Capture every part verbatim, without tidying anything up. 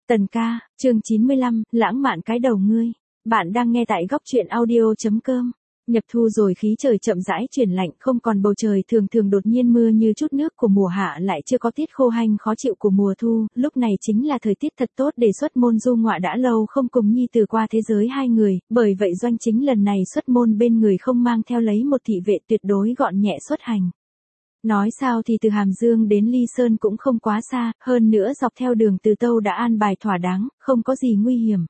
Tần ca, chương chín mươi lăm, lãng mạn cái đầu ngươi. Bạn đang nghe tại góc truyện audio.com. Nhập thu rồi, khí trời chậm rãi chuyển lạnh, không còn bầu trời thường thường đột nhiên mưa như chút nước của mùa hạ, lại chưa có tiết khô hanh khó chịu của mùa thu, lúc này chính là thời tiết thật tốt để xuất môn du ngoại, đã lâu không cùng nhi từ qua thế giới hai người, bởi vậy Doanh Chính lần này xuất môn bên người không mang theo lấy một thị vệ, tuyệt đối gọn nhẹ xuất hành. Nói sao thì từ Hàm Dương đến Ly Sơn cũng không quá xa, hơn nữa dọc theo đường Từ Tâu đã an bài thỏa đáng, không có gì nguy hiểm.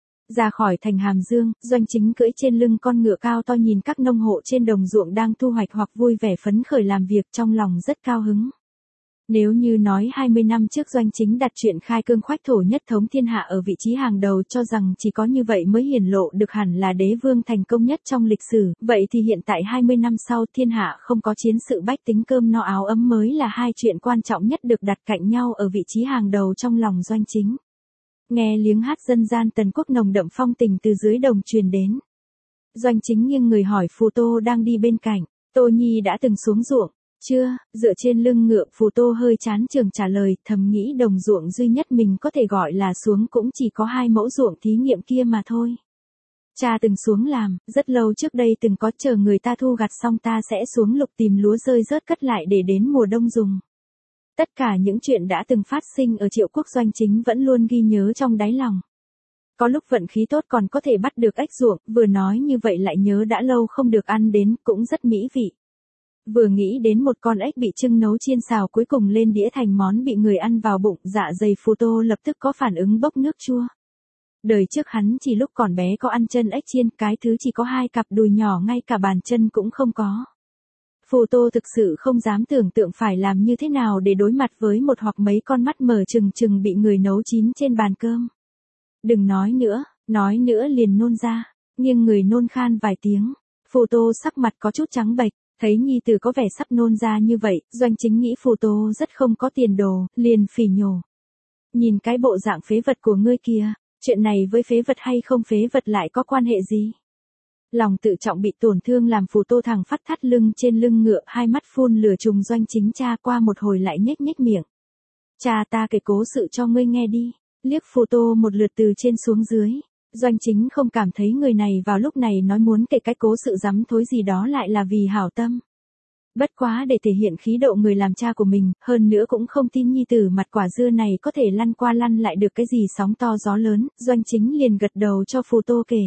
Ra khỏi thành Hàm Dương, Doanh Chính cưỡi trên lưng con ngựa cao to nhìn các nông hộ trên đồng ruộng đang thu hoạch hoặc vui vẻ phấn khởi làm việc, trong lòng rất cao hứng. Nếu như nói hai mươi năm trước Doanh Chính đặt chuyện khai cương khoách thổ nhất thống thiên hạ ở vị trí hàng đầu, cho rằng chỉ có như vậy mới hiển lộ được hẳn là đế vương thành công nhất trong lịch sử, vậy thì hiện tại hai mươi năm sau, thiên hạ không có chiến sự, bách tính cơm no áo ấm mới là hai chuyện quan trọng nhất được đặt cạnh nhau ở vị trí hàng đầu trong lòng Doanh Chính. Nghe liếng hát dân gian Tần Quốc nồng đậm phong tình từ dưới đồng truyền đến. Doanh Chính nghiêng người hỏi Phù Tô đang đi bên cạnh, Tô Nhi đã từng xuống ruộng. Chưa, dựa trên lưng ngựa, Phù Tô hơi chán chường trả lời, thầm nghĩ đồng ruộng duy nhất mình có thể gọi là xuống cũng chỉ có hai mẫu ruộng thí nghiệm kia mà thôi. Cha từng xuống làm, rất lâu trước đây từng có, chờ người ta thu gặt xong ta sẽ xuống lục tìm lúa rơi rớt cất lại để đến mùa đông dùng. Tất cả những chuyện đã từng phát sinh ở Triệu Quốc, Doanh Chính vẫn luôn ghi nhớ trong đáy lòng. Có lúc vận khí tốt còn có thể bắt được ếch ruộng, vừa nói như vậy lại nhớ đã lâu không được ăn đến, cũng rất mỹ vị. Vừa nghĩ đến một con ếch bị trưng nấu chiên xào cuối cùng lên đĩa thành món bị người ăn vào bụng, dạ dày Phù Tô lập tức có phản ứng bốc nước chua. Đời trước hắn chỉ lúc còn bé có ăn chân ếch chiên, cái thứ chỉ có hai cặp đùi nhỏ, ngay cả bàn chân cũng không có. Phù Tô thực sự không dám tưởng tượng phải làm như thế nào để đối mặt với một hoặc mấy con mắt mở trừng trừng bị người nấu chín trên bàn cơm. Đừng nói nữa, nói nữa liền nôn ra, nghiêng người nôn khan vài tiếng. Phù Tô sắc mặt có chút trắng bệch. Thấy nhi tử có vẻ sắp nôn ra như vậy, Doanh Chính nghĩ Phù Tô rất không có tiền đồ, liền phỉ nhổ. Nhìn cái bộ dạng phế vật của ngươi kia, chuyện này với phế vật hay không phế vật lại có quan hệ gì? Lòng tự trọng bị tổn thương làm Phù Tô thẳng phát thắt lưng trên lưng ngựa, hai mắt phun lửa trùng. Doanh Chính cha qua một hồi lại nhếch nhếch miệng. Cha ta kể cố sự cho ngươi nghe đi, liếc Phù Tô một lượt từ trên xuống dưới. Doanh Chính không cảm thấy người này vào lúc này nói muốn kể cái cố sự rắm thối gì đó lại là vì hảo tâm. Bất quá để thể hiện khí độ người làm cha của mình, hơn nữa cũng không tin nhi tử mặt quả dưa này có thể lăn qua lăn lại được cái gì sóng to gió lớn, Doanh Chính liền gật đầu cho Phù Tô kể.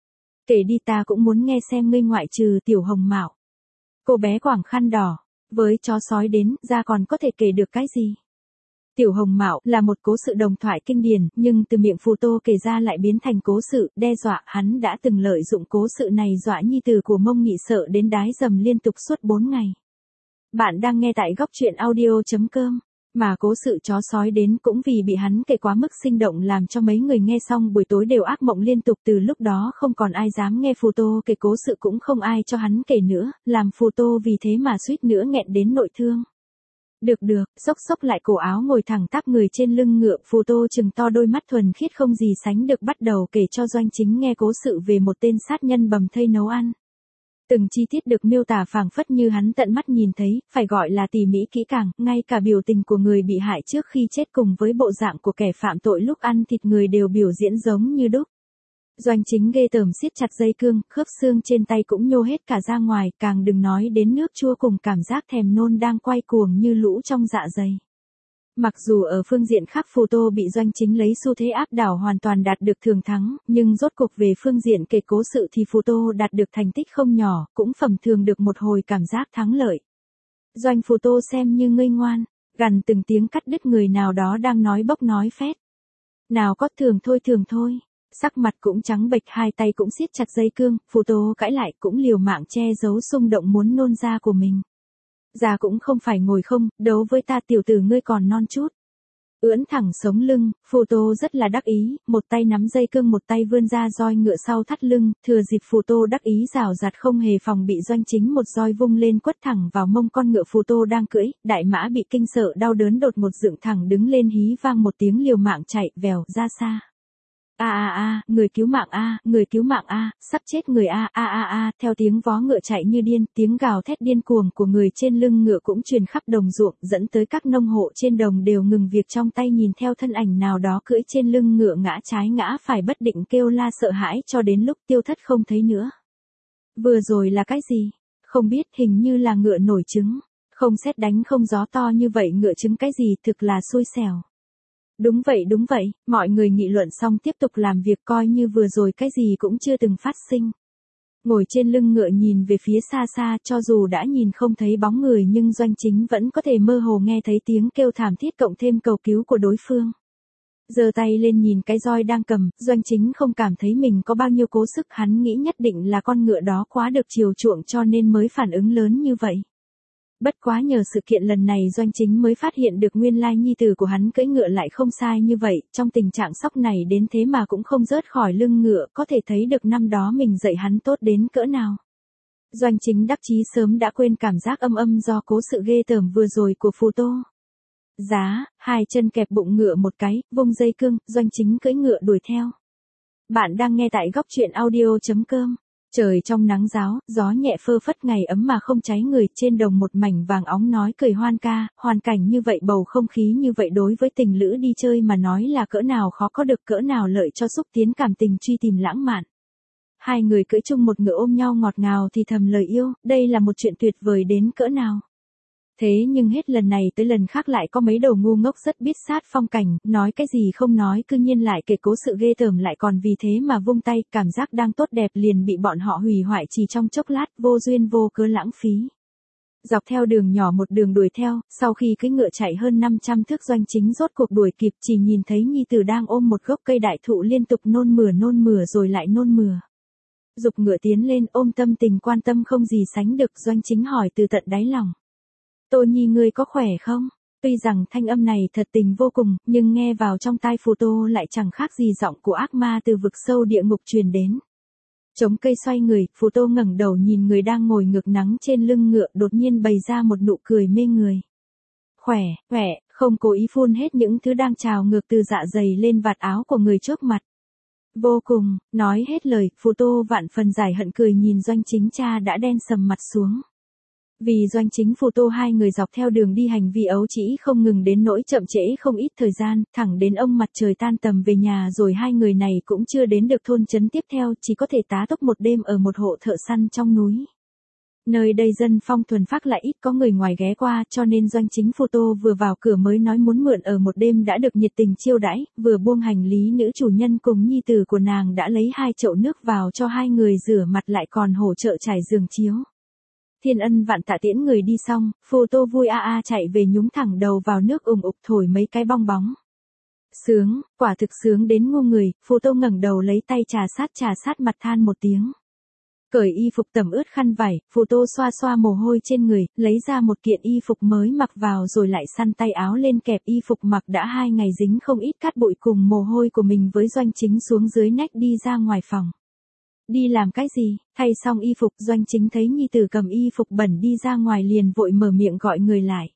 Kể đi, ta cũng muốn nghe xem, ngươi ngoại trừ Tiểu Hồng Mạo, cô bé quàng khăn đỏ, với chó sói đến, ra còn có thể kể được cái gì? Tiểu Hồng Mạo là một cố sự đồng thoại kinh điển, nhưng từ miệng Phù Tô kể ra lại biến thành cố sự, đe dọa. Hắn đã từng lợi dụng cố sự này dọa nhi tử của Mông Nghị sợ đến đái dầm liên tục suốt bốn ngày. Bạn đang nghe tại góc truyện audio.com. Mà cố sự chó sói đến cũng vì bị hắn kể quá mức sinh động làm cho mấy người nghe xong buổi tối đều ác mộng liên tục. Từ lúc đó không còn ai dám nghe Phù Tô kể cố sự, cũng không ai cho hắn kể nữa, làm Phù Tô vì thế mà suýt nữa nghẹn đến nội thương. Được được, xốc xốc lại cổ áo ngồi thẳng tắp người trên lưng ngựa, Phù Tô trừng to đôi mắt thuần khiết không gì sánh được, bắt đầu kể cho Doanh Chính nghe cố sự về một tên sát nhân bầm thây nấu ăn. Từng chi tiết được miêu tả phảng phất như hắn tận mắt nhìn thấy, phải gọi là tỉ mỉ kỹ càng, ngay cả biểu tình của người bị hại trước khi chết cùng với bộ dạng của kẻ phạm tội lúc ăn thịt người đều biểu diễn giống như đúc. Doanh Chính ghê tởm siết chặt dây cương, khớp xương trên tay cũng nhô hết cả ra ngoài, càng đừng nói đến nước chua cùng cảm giác thèm nôn đang quay cuồng như lũ trong dạ dày. Mặc dù ở phương diện khác Phù Tô bị Doanh Chính lấy xu thế áp đảo hoàn toàn đạt được thường thắng, nhưng rốt cuộc về phương diện kể cố sự thì Phù Tô đạt được thành tích không nhỏ, cũng phẩm thường được một hồi cảm giác thắng lợi. Doanh Phù Tô xem như ngây ngoan, gằn từng tiếng cắt đứt người nào đó đang nói bốc nói phét. Nào có, thường thôi thường thôi. Sắc mặt cũng trắng bệch, hai tay cũng siết chặt dây cương, Phù Tô cãi lại cũng liều mạng che giấu xung động muốn nôn ra của mình. Già cũng không phải ngồi không, đấu với ta tiểu tử ngươi còn non chút. Ưỡn thẳng sống lưng, Phù Tô rất là đắc ý, một tay nắm dây cương một tay vươn ra roi ngựa sau thắt lưng, thừa dịp Phù Tô đắc ý rào rạt không hề phòng bị Doanh Chính một roi vung lên quất thẳng vào mông con ngựa Phù Tô đang cưỡi, đại mã bị kinh sợ đau đớn đột một dựng thẳng đứng lên, hí vang một tiếng liều mạng chạy vèo ra xa. A a a, người cứu mạng a, người cứu mạng a, sắp chết người a a a a, theo tiếng vó ngựa chạy như điên, tiếng gào thét điên cuồng của người trên lưng ngựa cũng truyền khắp đồng ruộng, dẫn tới các nông hộ trên đồng đều ngừng việc trong tay nhìn theo thân ảnh nào đó cưỡi trên lưng ngựa ngã trái ngã phải bất định kêu la sợ hãi cho đến lúc Tiêu Thất không thấy nữa. Vừa rồi là cái gì? Không biết, hình như là ngựa nổi trứng. Không sét đánh không gió to như vậy ngựa trứng cái gì, thực là xui xẻo. Đúng vậy đúng vậy, mọi người nghị luận xong tiếp tục làm việc coi như vừa rồi cái gì cũng chưa từng phát sinh. Ngồi trên lưng ngựa nhìn về phía xa xa, cho dù đã nhìn không thấy bóng người nhưng Doanh Chính vẫn có thể mơ hồ nghe thấy tiếng kêu thảm thiết cộng thêm cầu cứu của đối phương. Giơ tay lên nhìn cái roi đang cầm, Doanh Chính không cảm thấy mình có bao nhiêu cố sức, hắn nghĩ nhất định là con ngựa đó quá được chiều chuộng cho nên mới phản ứng lớn như vậy. Bất quá nhờ sự kiện lần này Doanh Chính mới phát hiện được nguyên lai nhi tử của hắn cưỡi ngựa lại không sai như vậy, trong tình trạng sốc này đến thế mà cũng không rớt khỏi lưng ngựa, có thể thấy được năm đó mình dạy hắn tốt đến cỡ nào. Doanh Chính đắc chí sớm đã quên cảm giác âm âm do cố sự ghê tởm vừa rồi của Phù Tô. Giá, hai chân kẹp bụng ngựa một cái, vung dây cương, Doanh Chính cưỡi ngựa đuổi theo. Bạn đang nghe tại góc truyện audio chấm com. Trời trong nắng ráo, gió nhẹ phơ phất ngày ấm mà không cháy người, trên đồng một mảnh vàng óng nói cười hoan ca, hoàn cảnh như vậy bầu không khí như vậy đối với tình lữ đi chơi mà nói là cỡ nào khó có được cỡ nào lợi cho xúc tiến cảm tình truy tìm lãng mạn. Hai người cưỡi chung một ngựa ôm nhau ngọt ngào thì thầm lời yêu, đây là một chuyện tuyệt vời đến cỡ nào. Thế nhưng hết lần này tới lần khác lại có mấy đầu ngu ngốc rất biết sát phong cảnh, nói cái gì không nói cư nhiên lại kể cố sự ghê tởm lại còn vì thế mà vung tay, cảm giác đang tốt đẹp liền bị bọn họ hủy hoại chỉ trong chốc lát, vô duyên vô cớ lãng phí. Dọc theo đường nhỏ một đường đuổi theo, sau khi cưỡi ngựa chạy hơn năm trăm thước Doanh Chính rốt cuộc đuổi kịp, chỉ nhìn thấy nhi tử đang ôm một gốc cây đại thụ liên tục nôn mửa nôn mửa rồi lại nôn mửa. Giục ngựa tiến lên ôm tâm tình quan tâm không gì sánh được, Doanh Chính hỏi từ tận đáy lòng. Tô Nhi ngươi có khỏe không? Tuy rằng thanh âm này thật tình vô cùng, nhưng nghe vào trong tai Phù Tô lại chẳng khác gì giọng của ác ma từ vực sâu địa ngục truyền đến. Chống cây xoay người, Phù Tô ngẩng đầu nhìn người đang ngồi ngược nắng trên lưng ngựa, đột nhiên bày ra một nụ cười mê người. Khỏe, khỏe, không cố ý phun hết những thứ đang trào ngược từ dạ dày lên vạt áo của người trước mặt. Vô cùng, nói hết lời, Phù Tô vạn phần giải hận cười nhìn Doanh Chính cha đã đen sầm mặt xuống. Vì Doanh Chính Phù Tô hai người dọc theo đường đi hành vi ấu trĩ không ngừng đến nỗi chậm trễ không ít thời gian, thẳng đến ông mặt trời tan tầm về nhà rồi hai người này cũng chưa đến được thôn trấn tiếp theo, chỉ có thể tá túc một đêm ở một hộ thợ săn trong núi. Nơi đây dân phong thuần phác lại ít có người ngoài ghé qua cho nên Doanh Chính Phù Tô vừa vào cửa mới nói muốn mượn ở một đêm đã được nhiệt tình chiêu đãi, vừa buông hành lý nữ chủ nhân cùng nhi tử của nàng đã lấy hai chậu nước vào cho hai người rửa mặt lại còn hỗ trợ trải giường chiếu. Thiên ân vạn tạ tiễn người đi xong, Phù Tô vui a a chạy về nhúng thẳng đầu vào nước ùng ục thổi mấy cái bong bóng. Sướng, quả thực sướng đến ngu người, Phù Tô ngẩng đầu lấy tay trà sát trà sát mặt than một tiếng. Cởi y phục tẩm ướt khăn vải, Phù Tô xoa xoa mồ hôi trên người, lấy ra một kiện y phục mới mặc vào rồi lại săn tay áo lên kẹp y phục mặc đã hai ngày dính không ít cát bụi cùng mồ hôi của mình với Doanh Chính xuống dưới nách đi ra ngoài phòng. Đi làm cái gì? Thay xong y phục, Doanh Chính thấy nhi tử cầm y phục bẩn đi ra ngoài liền vội mở miệng gọi người lại.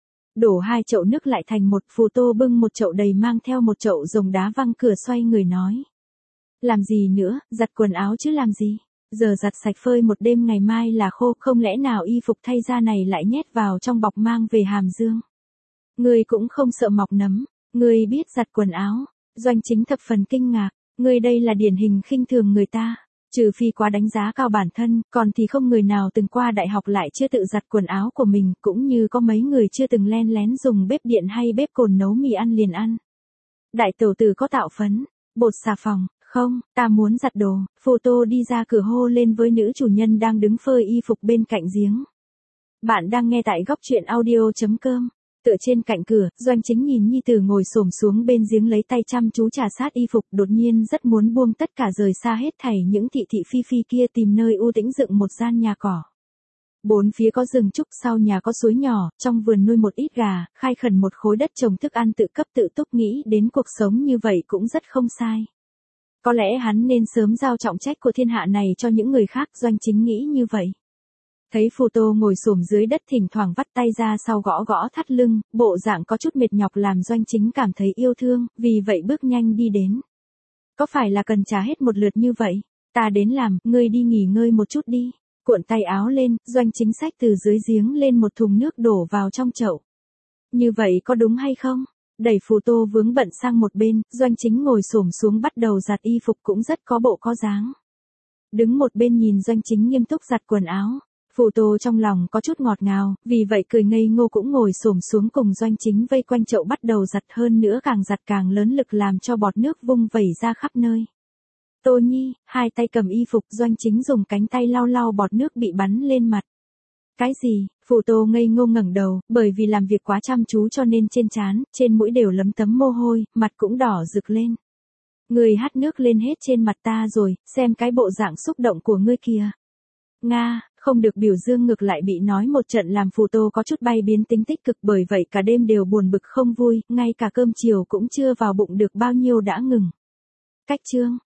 Đổ hai chậu nước lại thành một, Phù Tô bưng một chậu đầy mang theo một chậu rồng đá văng cửa xoay người nói. Làm gì nữa, giặt quần áo chứ làm gì? Giờ giặt sạch phơi một đêm ngày mai là khô, không lẽ nào y phục thay ra này lại nhét vào trong bọc mang về Hàm Dương? Ngươi cũng không sợ mọc nấm, ngươi biết giặt quần áo. Doanh Chính thập phần kinh ngạc, ngươi đây là điển hình khinh thường người ta. Trừ phi quá đánh giá cao bản thân, còn thì không người nào từng qua đại học lại chưa tự giặt quần áo của mình, cũng như có mấy người chưa từng len lén dùng bếp điện hay bếp cồn nấu mì ăn liền ăn. Đại tẩu tử có tạo phấn, bột xà phòng, không, ta muốn giặt đồ. Phù Tô đi ra cửa hô lên với nữ chủ nhân đang đứng phơi y phục bên cạnh giếng. Bạn đang nghe tại góc truyện audio chấm com. Tựa trên cạnh cửa, Doanh Chính nhìn nhi tử ngồi xổm xuống bên giếng lấy tay chăm chú trà sát y phục, đột nhiên rất muốn buông tất cả rời xa hết thảy những thị thị phi phi kia tìm nơi u tĩnh dựng một gian nhà cỏ. Bốn phía có rừng trúc, sau nhà có suối nhỏ, trong vườn nuôi một ít gà, khai khẩn một khối đất trồng thức ăn tự cấp tự túc, nghĩ đến cuộc sống như vậy cũng rất không sai. Có lẽ hắn nên sớm giao trọng trách của thiên hạ này cho những người khác, Doanh Chính nghĩ như vậy. Thấy Phù Tô ngồi xổm dưới đất thỉnh thoảng vắt tay ra sau gõ gõ thắt lưng, bộ dạng có chút mệt nhọc làm Doanh Chính cảm thấy yêu thương, vì vậy bước nhanh đi đến. Có phải là cần trả hết một lượt như vậy? Ta đến làm, ngươi đi nghỉ ngơi một chút đi. Cuộn tay áo lên, Doanh Chính xách từ dưới giếng lên một thùng nước đổ vào trong chậu. Như vậy có đúng hay không? Đẩy Phù Tô vướng bận sang một bên, Doanh Chính ngồi xổm xuống bắt đầu giặt y phục cũng rất có bộ có dáng. Đứng một bên nhìn Doanh Chính nghiêm túc giặt quần áo. Phù Tô trong lòng có chút ngọt ngào, vì vậy cười ngây ngô cũng ngồi xổm xuống cùng Doanh Chính vây quanh chậu bắt đầu giặt, hơn nữa càng giặt càng lớn lực làm cho bọt nước vung vẩy ra khắp nơi. Tô Nhi, hai tay cầm y phục, Doanh Chính dùng cánh tay lau lau bọt nước bị bắn lên mặt. Cái gì? Phù Tô ngây ngô ngẩng đầu, bởi vì làm việc quá chăm chú cho nên trên trán, trên mũi đều lấm tấm mồ hôi, mặt cũng đỏ rực lên. Người hắt nước lên hết trên mặt ta rồi, xem cái bộ dạng xúc động của ngươi kìa. Nga, không được biểu dương ngược lại bị nói một trận làm Phù Tô có chút bay biến tính tích cực, bởi vậy cả đêm đều buồn bực không vui, ngay cả cơm chiều cũng chưa vào bụng được bao nhiêu đã ngừng. Cách chương